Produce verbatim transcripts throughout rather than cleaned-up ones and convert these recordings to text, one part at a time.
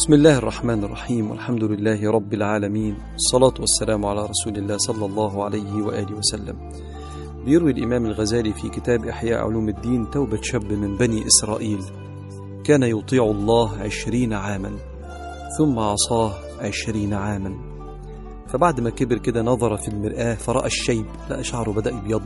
بسم الله الرحمن الرحيم، والحمد لله رب العالمين، الصلاة والسلام على رسول الله صلى الله عليه وآله وسلم. بيروي الإمام الغزالي في كتاب إحياء علوم الدين توبة شاب من بني إسرائيل كان يطيع الله عشرين عاما ثم عصاه عشرين عاما، فبعد ما كبر كده نظر في المرآة فرأى الشيب، لقى شعره بدأ يبيض،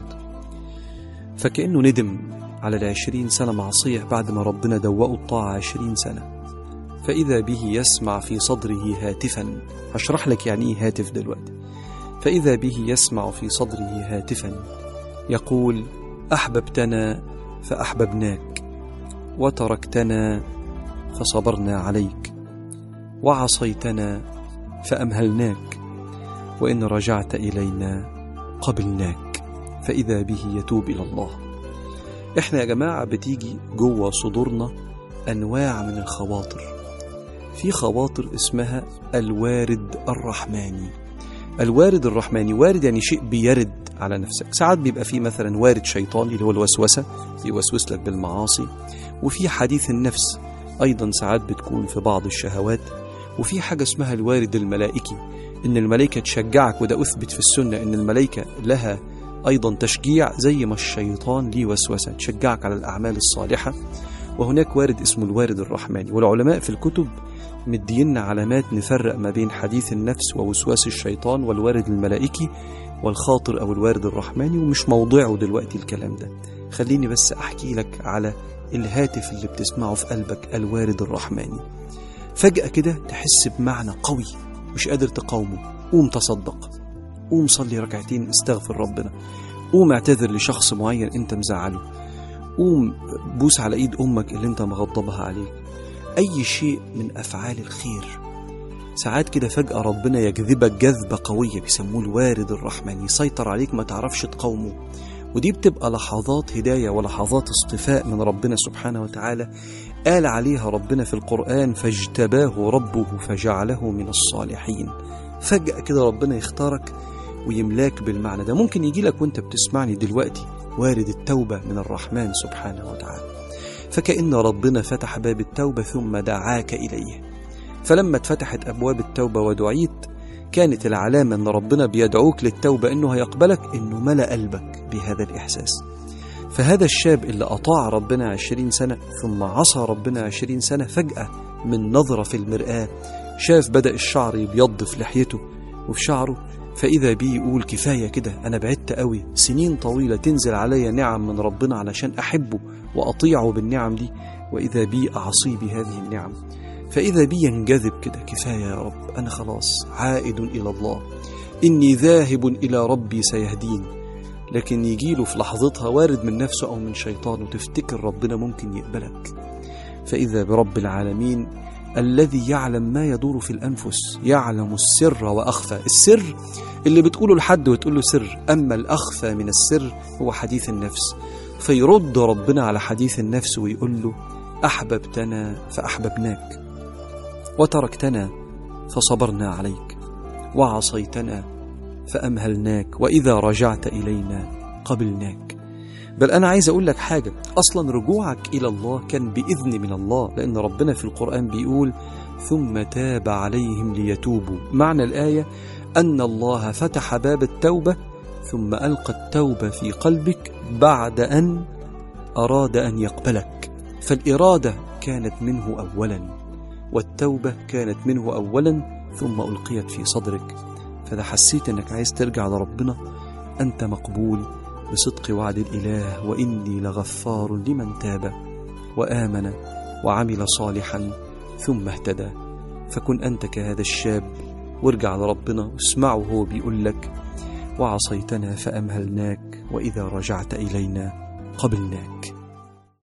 فكأنه ندم على العشرين سنة معصية بعد ما ربنا دوقه الطاعة عشرين سنة. فإذا به يسمع في صدره هاتفا، هشرح لك يعني ايه هاتف دلوقتي. فإذا به يسمع في صدره هاتفا يقول: أحببتنا فأحببناك، وتركتنا فصبرنا عليك، وعصيتنا فأمهلناك، وإن رجعت إلينا قبلناك. فإذا به يتوب إلى الله. إحنا يا جماعة بتيجي جوه صدورنا أنواع من الخواطر. في خواطر اسمها الوارد الرحماني. الوارد الرحماني، وارد يعني شيء بيرد على نفسك. ساعات بيبقى فيه مثلا وارد شيطاني اللي هو الوسوسة، يوسوس لك بالمعاصي، وفي حديث النفس أيضا ساعات بتكون في بعض الشهوات، وفي حاجة اسمها الوارد الملائكي، إن الملائكة تشجعك، وده أثبت في السنة إن الملائكة لها أيضا تشجيع زي ما الشيطان ليه وسوسة تشجعك على الأعمال الصالحة. وهناك وارد اسمه الوارد الرحماني، والعلماء في الكتب مدينا علامات نفرق ما بين حديث النفس ووسواس الشيطان والوارد الملائكي والخاطر أو الوارد الرحماني، ومش موضوعه دلوقتي الكلام ده. خليني بس أحكي لك على الهاتف اللي بتسمعه في قلبك، الوارد الرحماني. فجأة كده تحس بمعنى قوي مش قادر تقاومه، قوم تصدق، قوم صلي ركعتين استغفر ربنا، قوم اعتذر لشخص معين انت مزعله، قوم بوس على ايد امك اللي انت مغضبها عليك. اي شيء من افعال الخير. ساعات كده فجأة ربنا يجذبك جذبة قوية بيسموه الوارد الرحمن، يسيطر عليك ما تعرفش تقاومه. ودي بتبقى لحظات هداية ولحظات اصطفاء من ربنا سبحانه وتعالى، قال عليها ربنا في القرآن: فاجتباه ربه فجعله من الصالحين. فجأة كده ربنا يختارك ويملاك بالمعنى ده. ممكن يجي لك وانت بتسمعني دلوقتي وارد التوبة من الرحمن سبحانه وتعالى، فكأن ربنا فتح باب التوبة ثم دعاك إليه. فلما اتفتحت أبواب التوبة ودعيت، كانت العلامة أن ربنا بيدعوك للتوبة أنه هيقبلك، أنه ملأ قلبك بهذا الإحساس. فهذا الشاب اللي أطاع ربنا عشرين سنة ثم عصى ربنا عشرين سنة، فجأة من نظرة في المرآة شاف بدأ الشعر يبيض في لحيته وفي شعره، فإذا بيه يقول: كفاية كده، أنا بعدت قوي، سنين طويلة تنزل علي نعم من ربنا علشان أحبه وأطيعه بالنعم دي، وإذا بيه أعصي بهذه النعم. فإذا بيه ينجذب كده: كفاية يا رب، أنا خلاص عائد إلى الله، إني ذاهب إلى ربي سيهدين. لكن يجيله في لحظتها وارد من نفسه أو من شيطان، وتفتكر ربنا ممكن يقبلك. فإذا برب العالمين الذي يعلم ما يدور في الأنفس، يعلم السر وأخفى. السر اللي بتقوله لحد وتقول له سر، أما الأخفى من السر هو حديث النفس. فيرد ربنا على حديث النفس ويقول له: أحببتنا فأحببناك، وتركتنا فصبرنا عليك، وعصيتنا فأمهلناك، وإذا رجعت إلينا قبلناك. بل أنا عايز أقول لك حاجة، أصلا رجوعك إلى الله كان بإذن من الله، لأن ربنا في القرآن بيقول: ثم تاب عليهم ليتوبوا. معنى الآية أن الله فتح باب التوبة ثم ألقى التوبة في قلبك بعد أن أراد أن يقبلك. فالإرادة كانت منه أولا، والتوبة كانت منه أولا، ثم ألقيت في صدرك. فإذا حسيت أنك عايز ترجع لربنا، أنت مقبول بصدق وعد الإله: وإني لغفار لمن تاب وآمن وعمل صالحا ثم اهتدى. فكن أنت كهذا الشاب وارجع لربنا واسمعه هو بيقول لك: وعصيتنا فأمهلناك، وإذا رجعت إلينا قبلناك.